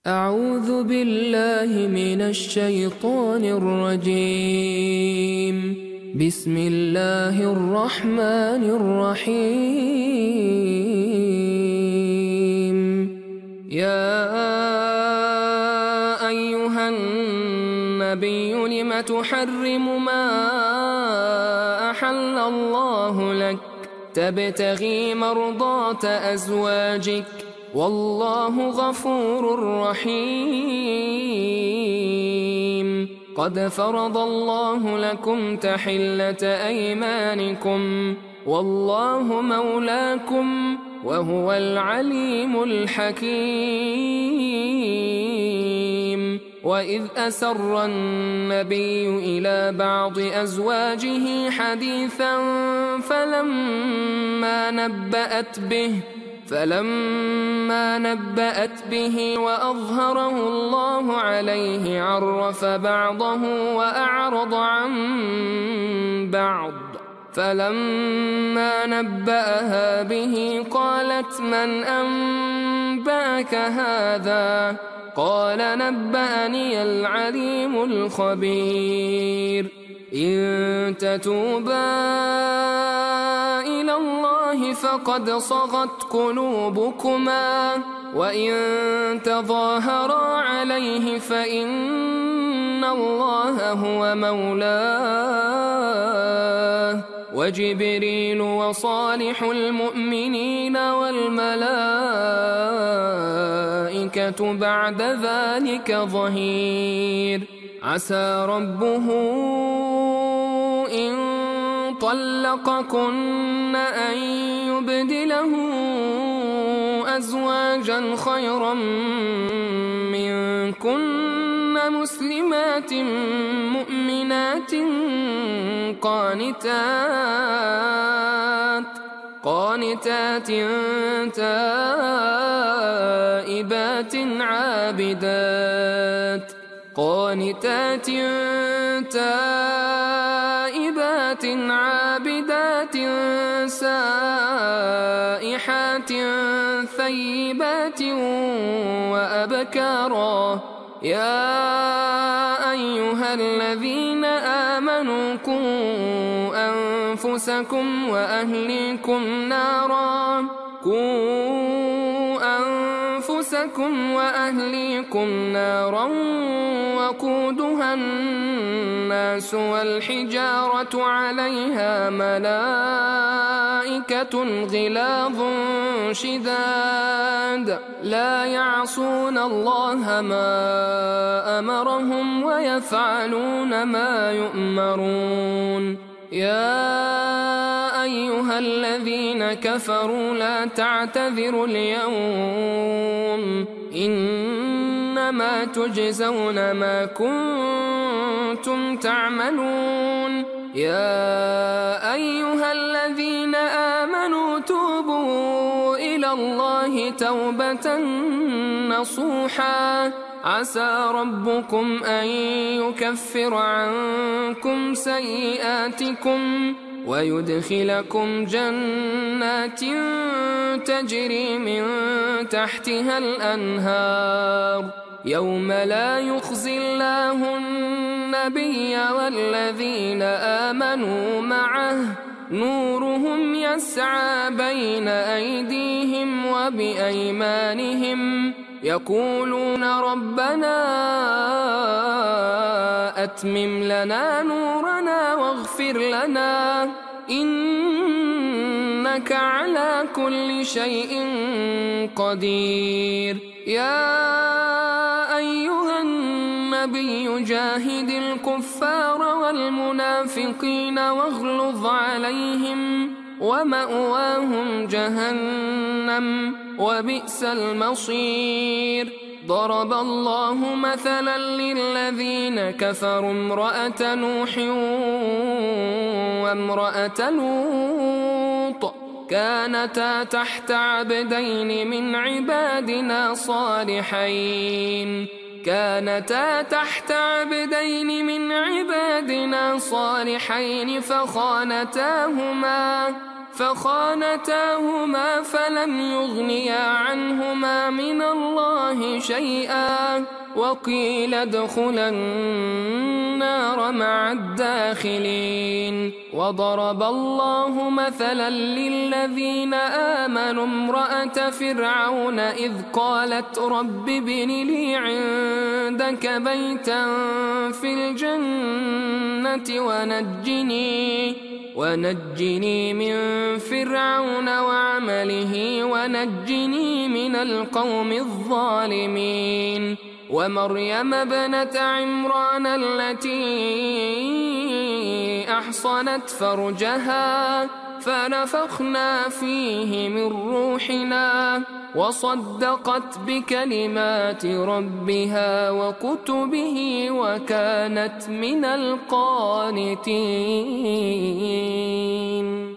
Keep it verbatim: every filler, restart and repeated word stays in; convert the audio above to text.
أعوذ بالله من الشيطان الرجيم. بسم الله الرحمن الرحيم. يا أيها النبي لم تحرم ما أحل الله لك تبتغي مرضات أزواجك والله غفور رحيم. قد فرض الله لكم تحلة أيمانكم والله مولاكم وهو العليم الحكيم. وإذ أسر النبي إلى بعض أزواجه حديثا فلما نبأت به فلما نبأت به وأظهره الله عليه عرف بعضه وأعرض عن بعض. فلما نبأها به قالت من أنبأك هذا؟ قال نبأني العليم الخبير. إن تتوبا إلى الله فقد صغت قلوبكما وإن تظاهرا عليه فإن الله هو مولاه وجبريل وصالح المؤمنين والملائكة بعد ذلك ظهير. عسى ربه إن طلقكن أن يبدله أزواجا خيرا منكن مسلمات مؤمنات قانتات قانتات تائبات عابدات قانتات تائبات عابدات سائحات ثيبات وأبكارا. يا أيها الذين آمنوا قوا أنفسكم وأهليكم نارا قوا أنفسكم وأهليكم نارا وقودها الناس والحجارة عليها ملائكة غلاظ شداد لا يعصون الله ما أمرهم ويفعلون ما يؤمرون. يا أيها الذين كفروا لا تعتذروا اليوم إنما تجزون ما كنتم تعملون. يا أيها الذين آمنوا توبوا إلى الله توبة نصوحا عسى ربكم أن يكفر عنكم سيئاتكم ويدخلكم جنات تجري من تحتها الأنهار يوم لا يخزي الله النبي والذين آمنوا معه نورهم يسعى بين أيديهم وبأيمانهم يقولون ربنا أتمم لنا نورنا واغفر لنا إنك على كل شيء قدير. يا أيها النبي جاهد الكفار والمنافقين واغلظ عليهم ومأواهم جهنم وبئس المصير. ضرب الله مثلا للذين كفروا امرأة نوح وامرأة لوط كانتا تحت عبدين من عبادنا صالحين كانتا تحت عبدين من عبادنا صالحين فخانتاهما فخانتاهما فلم يغنيا عنهما من الله شيئا وقيل ادخلا النار مع الداخلين. وضرب الله مثلا للذين آمنوا امرأة فرعون إذ قالت رب ابن لي عندك بيتا في الجنة ونجني ونجني من فرعون وعمله ونجني من القوم الظالمين. ومريم ابنة عمران التي أحصنت فرجها فنفخنا فيه من روحنا وصدقت بكلمات ربها وكتبه وكانت من القانتين.